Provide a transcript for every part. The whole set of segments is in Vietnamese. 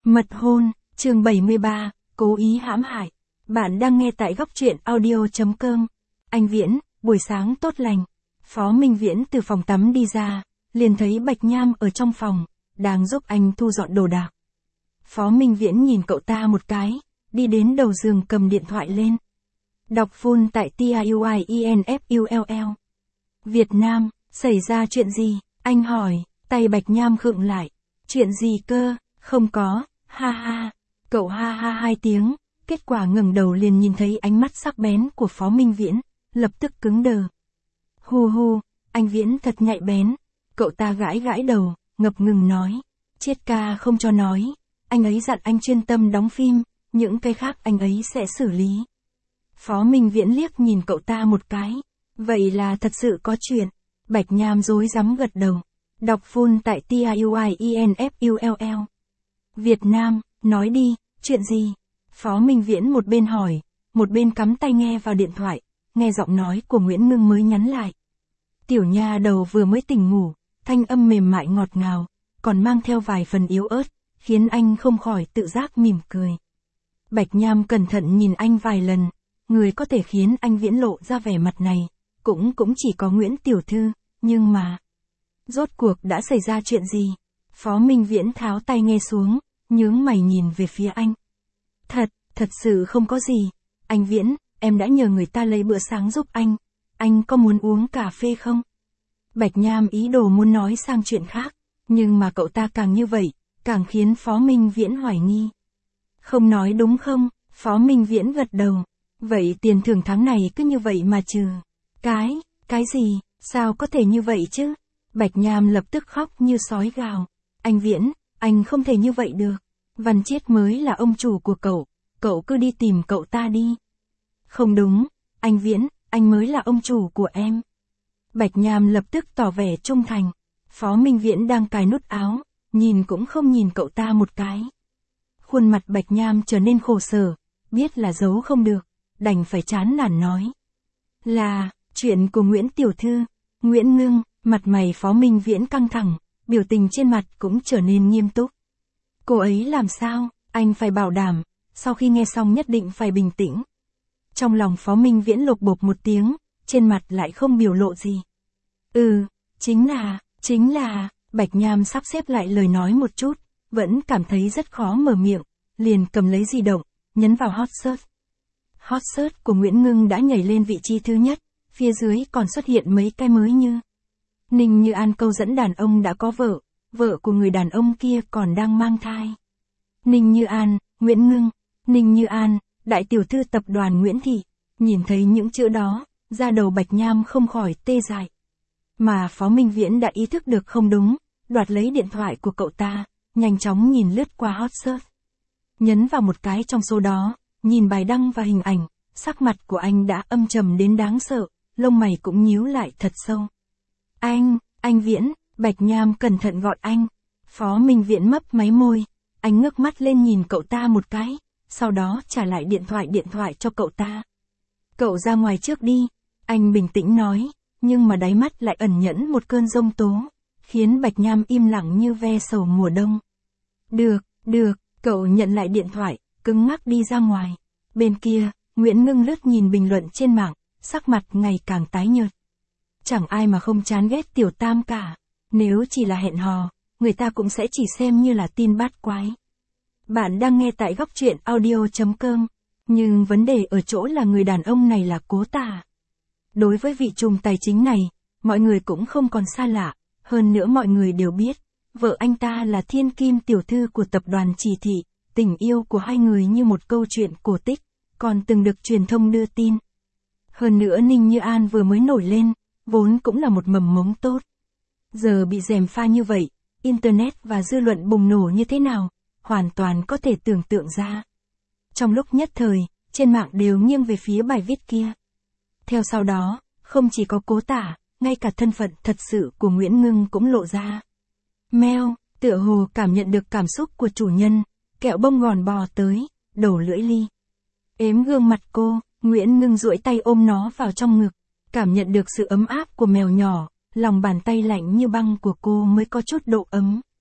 Mật hôn, chương 73, cố ý hãm hại. Bạn đang nghe tại góc truyện audio.com. Anh Viễn, buổi sáng tốt lành. Phó Minh Viễn từ phòng tắm đi ra, liền thấy Bạch Nham ở trong phòng, đang giúp anh thu dọn đồ đạc. Phó Minh Viễn nhìn cậu ta một cái, đi đến đầu giường cầm điện thoại lên. Đọc full tại TIUIENFULL. Việt Nam, xảy ra chuyện gì? Anh hỏi, tay Bạch Nham khựng lại. Chuyện gì cơ? Không có, ha ha. Cậu ha ha hai tiếng, kết quả ngẩng đầu liền nhìn thấy ánh mắt sắc bén của Phó Minh Viễn, lập tức cứng đờ. Hu hu, anh Viễn thật nhạy bén. Cậu ta gãi gãi đầu, ngập ngừng nói. Triết ca không cho nói, anh ấy dặn anh chuyên tâm đóng phim, những cái khác anh ấy sẽ xử lý. Phó Minh Viễn liếc nhìn cậu ta một cái. Vậy là thật sự có chuyện. Bạch Nham rối rắm gật đầu. Đọc full tại TIUIENFULL. Việt Nam, nói đi, chuyện gì? Phó Minh Viễn một bên hỏi, một bên cắm tai nghe vào điện thoại, nghe giọng nói của Nguyễn Ngưng mới nhắn lại. Tiểu nha đầu vừa mới tỉnh ngủ, thanh âm mềm mại ngọt ngào, còn mang theo vài phần yếu ớt, khiến anh không khỏi tự giác mỉm cười. Bạch Nham cẩn thận nhìn anh vài lần, người có thể khiến anh Viễn lộ ra vẻ mặt này, cũng chỉ có Nguyễn Tiểu Thư, nhưng mà... Rốt cuộc đã xảy ra chuyện gì? Phó Minh Viễn tháo tai nghe xuống, nhướng mày nhìn về phía anh. Thật sự không có gì. Anh Viễn, em đã nhờ người ta lấy bữa sáng giúp anh có muốn uống cà phê không? Bạch Nham ý đồ muốn nói sang chuyện khác, nhưng mà cậu ta càng như vậy, càng khiến Phó Minh Viễn hoài nghi. Không nói đúng không? Phó Minh Viễn gật đầu. Vậy tiền thưởng tháng này cứ như vậy mà trừ. Cái gì? Sao có thể như vậy chứ? Bạch Nham lập tức khóc như sói gào. Anh Viễn, anh không thể như vậy được. Văn Chiết mới là ông chủ của cậu cứ đi tìm cậu ta đi. Không đúng, anh Viễn, anh mới là ông chủ của em. Bạch Nham lập tức tỏ vẻ trung thành. Phó Minh Viễn đang cài nút áo, nhìn cũng không nhìn cậu ta một cái. Khuôn mặt Bạch Nham trở nên khổ sở, biết là giấu không được, đành phải chán nản nói. Là, chuyện của Nguyễn Tiểu Thư, Nguyễn Ngưng. Mặt mày Phó Minh Viễn căng thẳng, biểu tình trên mặt cũng trở nên nghiêm túc. Cô ấy làm sao? Anh phải bảo đảm, sau khi nghe xong nhất định phải bình tĩnh. Trong lòng Phó Minh Viễn lục bục một tiếng, trên mặt lại không biểu lộ gì. Chính là, Bạch Nham sắp xếp lại lời nói một chút, vẫn cảm thấy rất khó mở miệng, liền cầm lấy di động, nhấn vào hot search. Hot search của Nguyễn Ngưng đã nhảy lên vị trí thứ nhất, phía dưới còn xuất hiện mấy cái mới như Ninh Như An câu dẫn đàn ông đã có vợ của người đàn ông kia còn đang mang thai. Ninh Như An, Nguyễn Ngưng, Ninh Như An, đại tiểu thư tập đoàn Nguyễn Thị, nhìn thấy những chữ đó, da đầu Bạch Nham không khỏi tê dại. Mà Phó Minh Viễn đã ý thức được không đúng, đoạt lấy điện thoại của cậu ta, nhanh chóng nhìn lướt qua hot search. Nhấn vào một cái trong số đó, nhìn bài đăng và hình ảnh, sắc mặt của anh đã âm trầm đến đáng sợ, lông mày cũng nhíu lại thật sâu. Anh Viễn, Bạch Nham cẩn thận gọi anh. Phó Minh Viễn mấp máy môi, anh ngước mắt lên nhìn cậu ta một cái, sau đó trả lại điện thoại cho cậu ta. Cậu ra ngoài trước đi, anh bình tĩnh nói, nhưng mà đáy mắt lại ẩn nhẫn một cơn giông tố, khiến Bạch Nham im lặng như ve sầu mùa đông. Được, cậu nhận lại điện thoại, cứng ngắc đi ra ngoài. Bên kia, Nguyễn Ngưng lướt nhìn bình luận trên mạng, sắc mặt ngày càng tái nhợt. Chẳng ai mà không chán ghét Tiểu Tam cả. Nếu chỉ là hẹn hò, người ta cũng sẽ chỉ xem như là tin bát quái. Bạn đang nghe tại góc truyện audio.com. Nhưng vấn đề ở chỗ là người đàn ông này là Cố Tà. Đối với vị trùm tài chính này, mọi người cũng không còn xa lạ. Hơn nữa mọi người đều biết, vợ anh ta là thiên kim tiểu thư của tập đoàn Chỉ Thị. Tình yêu của hai người như một câu chuyện cổ tích, còn từng được truyền thông đưa tin. Hơn nữa Ninh Như An vừa mới nổi lên, vốn cũng là một mầm mống tốt. Giờ bị gièm pha như vậy, Internet và dư luận bùng nổ như thế nào, hoàn toàn có thể tưởng tượng ra. Trong lúc nhất thời, trên mạng đều nghiêng về phía bài viết kia. Theo sau đó, không chỉ có Cố Tả, ngay cả thân phận thật sự của Nguyễn Ngưng cũng lộ ra. Meo, tựa hồ cảm nhận được cảm xúc của chủ nhân, kẹo bông gòn bò tới, đổ lưỡi ly. Ếm gương mặt cô, Nguyễn Ngưng duỗi tay ôm nó vào trong ngực. Cảm nhận được sự ấm áp của mèo nhỏ, lòng bàn tay lạnh như băng của cô mới có chút độ ấm.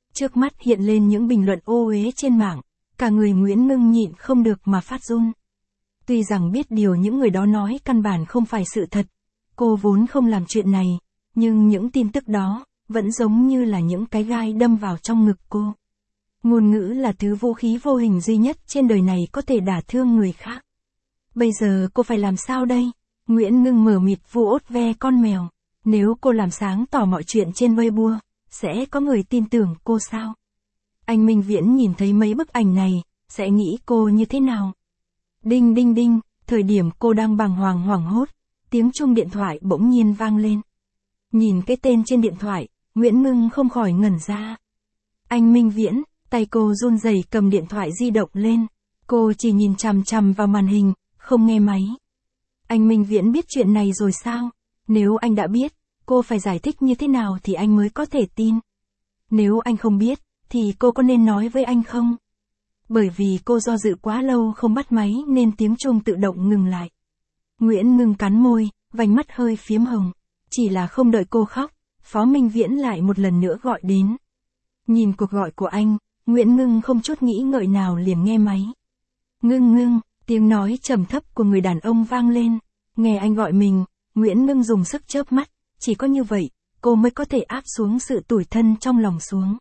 Trước mắt hiện lên những bình luận ô uế trên mạng, cả người Nguyễn Ngưng nhịn không được mà phát run. Tuy rằng biết điều những người đó nói căn bản không phải sự thật, cô vốn không làm chuyện này, nhưng những tin tức đó, vẫn giống như là những cái gai đâm vào trong ngực cô. Ngôn ngữ là thứ vũ khí vô hình duy nhất trên đời này có thể đả thương người khác. Bây giờ cô phải làm sao đây? Nguyễn Ngưng mờ mịt vu ốt ve con mèo. Nếu cô làm sáng tỏ mọi chuyện trên Weibo, sẽ có người tin tưởng cô sao? Anh Minh Viễn nhìn thấy mấy bức ảnh này, sẽ nghĩ cô như thế nào? Đinh đinh đinh, thời điểm cô đang bàng hoàng hoảng hốt, tiếng chuông điện thoại bỗng nhiên vang lên. Nhìn cái tên trên điện thoại, Nguyễn Ngưng không khỏi ngẩn ra. Anh Minh Viễn, tay cô run rẩy cầm điện thoại di động lên. Cô chỉ nhìn chằm chằm vào màn hình, không nghe máy. Anh Minh Viễn biết chuyện này rồi sao? Nếu anh đã biết, cô phải giải thích như thế nào thì anh mới có thể tin. Nếu anh không biết, thì cô có nên nói với anh không? Bởi vì cô do dự quá lâu không bắt máy nên tiếng chuông tự động ngừng lại. Nguyễn Ngưng cắn môi, vành mắt hơi phiếm hồng. Chỉ là không đợi cô khóc, Phó Minh Viễn lại một lần nữa gọi đến. Nhìn cuộc gọi của anh, Nguyễn Ngưng không chút nghĩ ngợi nào liền nghe máy. Ngưng ngưng, tiếng nói trầm thấp của người đàn ông vang lên. Nghe anh gọi mình, Nguyễn Ngưng dùng sức chớp mắt, chỉ có như vậy, cô mới có thể áp xuống sự tủi thân trong lòng xuống.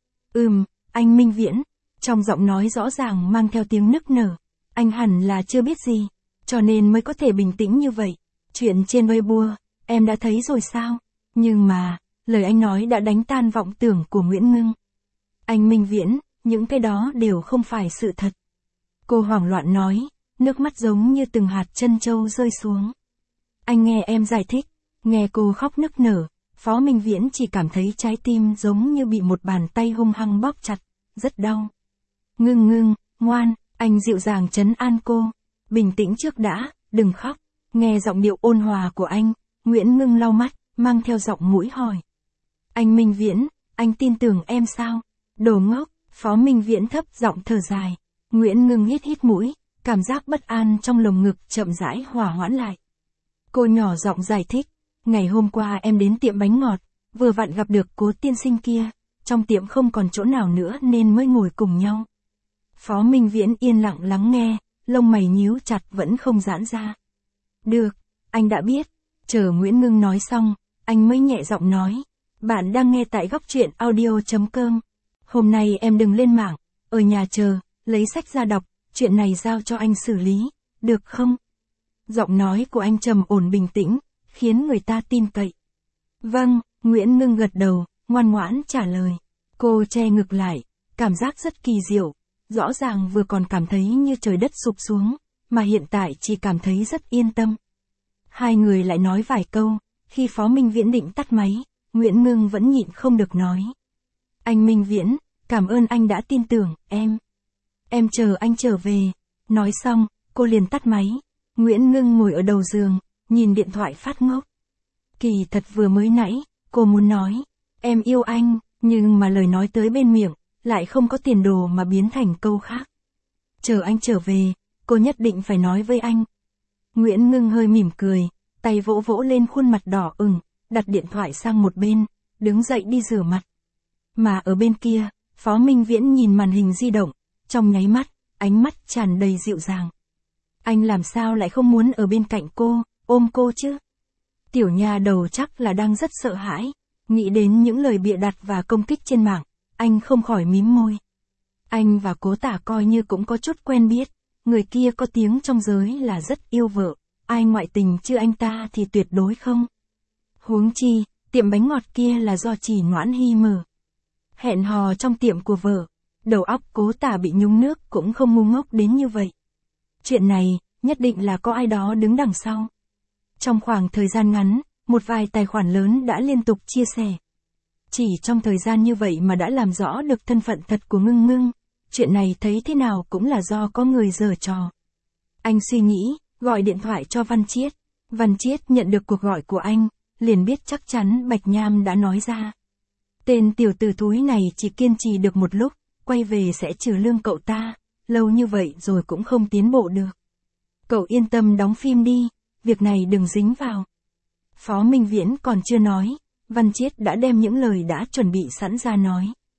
Anh Minh Viễn, trong giọng nói rõ ràng mang theo tiếng nức nở. Anh hẳn là chưa biết gì, cho nên mới có thể bình tĩnh như vậy. Chuyện trên Weibo, em đã thấy rồi sao? Nhưng mà, lời anh nói đã đánh tan vọng tưởng của Nguyễn Ngưng. Anh Minh Viễn, những cái đó đều không phải sự thật. Cô hoảng loạn nói, nước mắt giống như từng hạt trân châu rơi xuống. Anh nghe em giải thích, nghe cô khóc nức nở, Phó Minh Viễn chỉ cảm thấy trái tim giống như bị một bàn tay hung hăng bóp chặt, rất đau. Ngưng ngưng, ngoan, anh dịu dàng trấn an cô. Bình tĩnh trước đã, đừng khóc. Nghe giọng điệu ôn hòa của anh, Nguyễn Ngưng lau mắt, mang theo giọng mũi hỏi. Anh Minh Viễn, anh tin tưởng em sao? Đồ ngốc, Phó Minh Viễn thấp giọng thở dài. Nguyễn Ngưng hít hít mũi, cảm giác bất an trong lồng ngực chậm rãi hòa hoãn lại. Cô nhỏ giọng giải thích, ngày hôm qua em đến tiệm bánh ngọt, vừa vặn gặp được Cố tiên sinh kia, trong tiệm không còn chỗ nào nữa nên mới ngồi cùng nhau. Phó Minh Viễn yên lặng lắng nghe, lông mày nhíu chặt vẫn không giãn ra. Được, anh đã biết. Chờ Nguyễn Ngưng nói xong, anh mới nhẹ giọng nói. Bạn đang nghe tại Góc Truyện Audio.com. Hôm nay em đừng lên mạng, ở nhà chờ, lấy sách ra đọc, chuyện này giao cho anh xử lý, được không? Giọng nói của anh trầm ổn bình tĩnh, khiến người ta tin cậy. Vâng, Nguyễn Ngưng gật đầu, ngoan ngoãn trả lời. Cô che ngực lại, cảm giác rất kỳ diệu, rõ ràng vừa còn cảm thấy như trời đất sụp xuống, mà hiện tại chỉ cảm thấy rất yên tâm. Hai người lại nói vài câu, khi Phó Minh Viễn định tắt máy, Nguyễn Ngưng vẫn nhịn không được nói. Anh Minh Viễn, cảm ơn anh đã tin tưởng, em. Em chờ anh trở về. Nói xong, cô liền tắt máy. Nguyễn Ngưng ngồi ở đầu giường, nhìn điện thoại phát ngốc. Kỳ thật vừa mới nãy, cô muốn nói, em yêu anh, nhưng mà lời nói tới bên miệng, lại không có tiền đồ mà biến thành câu khác. Chờ anh trở về, cô nhất định phải nói với anh. Nguyễn Ngưng hơi mỉm cười, tay vỗ vỗ lên khuôn mặt đỏ ửng, đặt điện thoại sang một bên, đứng dậy đi rửa mặt. Mà ở bên kia, Phó Minh Viễn nhìn màn hình di động, trong nháy mắt, ánh mắt tràn đầy dịu dàng. Anh làm sao lại không muốn ở bên cạnh cô, ôm cô chứ? Tiểu nha đầu chắc là đang rất sợ hãi, nghĩ đến những lời bịa đặt và công kích trên mạng, anh không khỏi mím môi. Anh và Cố Tả coi như cũng có chút quen biết, người kia có tiếng trong giới là rất yêu vợ, ai ngoại tình chứ anh ta thì tuyệt đối không. Huống chi, tiệm bánh ngọt kia là do Chỉ Noãn Hy mở. Hẹn hò trong tiệm của vợ, đầu óc Cố Tả bị nhúng nước cũng không ngu ngốc đến như vậy. Chuyện này, nhất định là có ai đó đứng đằng sau. Trong khoảng thời gian ngắn, một vài tài khoản lớn đã liên tục chia sẻ. Chỉ trong thời gian như vậy mà đã làm rõ được thân phận thật của Ngưng Ngưng, chuyện này thấy thế nào cũng là do có người giở trò. Anh suy nghĩ, gọi điện thoại cho Văn Chiết. Văn Chiết nhận được cuộc gọi của anh, liền biết chắc chắn Bạch Nham đã nói ra. Tên tiểu tử thúi này chỉ kiên trì được một lúc, quay về sẽ trừ lương cậu ta, lâu như vậy rồi cũng không tiến bộ được. Cậu yên tâm đóng phim đi, việc này đừng dính vào. Phó Minh Viễn còn chưa nói, Văn Chiết đã đem những lời đã chuẩn bị sẵn ra nói.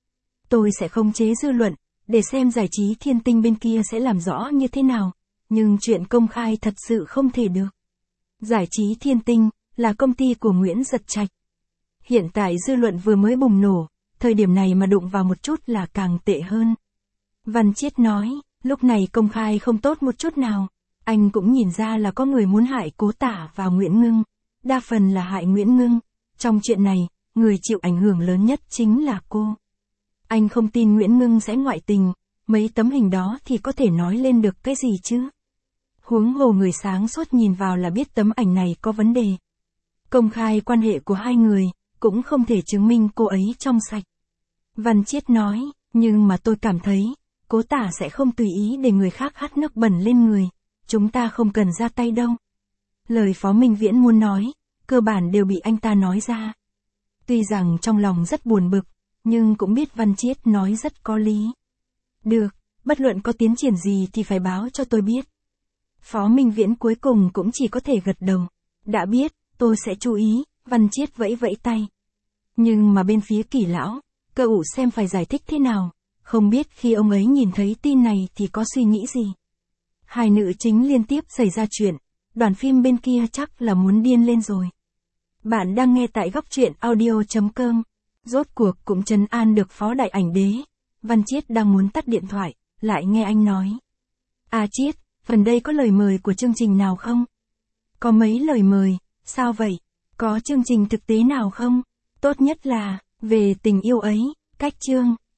Tôi sẽ khống chế dư luận, để xem giải trí Thiên Tinh bên kia sẽ làm rõ như thế nào. Nhưng chuyện công khai thật sự không thể được. Giải trí Thiên Tinh là công ty của Nguyễn Giật Trạch. Hiện tại dư luận vừa mới bùng nổ, thời điểm này mà đụng vào một chút là càng tệ hơn. Văn Chiết nói, lúc này công khai không tốt một chút nào. Anh cũng nhìn ra là có người muốn hại Cố Tả và Nguyễn Ngưng. Đa phần là hại Nguyễn Ngưng. Trong chuyện này, người chịu ảnh hưởng lớn nhất chính là cô. Anh không tin Nguyễn Ngưng sẽ ngoại tình, mấy tấm hình đó thì có thể nói lên được cái gì chứ? Huống hồ người sáng suốt nhìn vào là biết tấm ảnh này có vấn đề. Công khai quan hệ của hai người, cũng không thể chứng minh cô ấy trong sạch. Văn Chiết nói, nhưng mà tôi cảm thấy, Cố Tả sẽ không tùy ý để người khác hắt nước bẩn lên người. Chúng ta không cần ra tay đâu. Lời Phó Minh Viễn muốn nói, cơ bản đều bị anh ta nói ra. Tuy rằng trong lòng rất buồn bực, nhưng cũng biết Văn Chiết nói rất có lý. Được, bất luận có tiến triển gì thì phải báo cho tôi biết. Phó Minh Viễn cuối cùng cũng chỉ có thể gật đầu. Đã biết, tôi sẽ chú ý, Văn Chiết vẫy vẫy tay. Nhưng mà bên phía Kỳ lão, Cơ Ủ xem phải giải thích thế nào, không biết khi ông ấy nhìn thấy tin này thì có suy nghĩ gì. Hai nữ chính liên tiếp xảy ra chuyện, đoàn phim bên kia chắc là muốn điên lên rồi. Bạn đang nghe tại Góc Truyện Audio.com. Rốt cuộc cũng trấn an được Phó Đại Ảnh Đế. Văn Chiết đang muốn tắt điện thoại, lại nghe anh nói. À Chiết, phần đây có lời mời của chương trình nào không? Có mấy lời mời, sao vậy? Có chương trình thực tế nào không? Tốt nhất là, về tình yêu ấy, cách chương.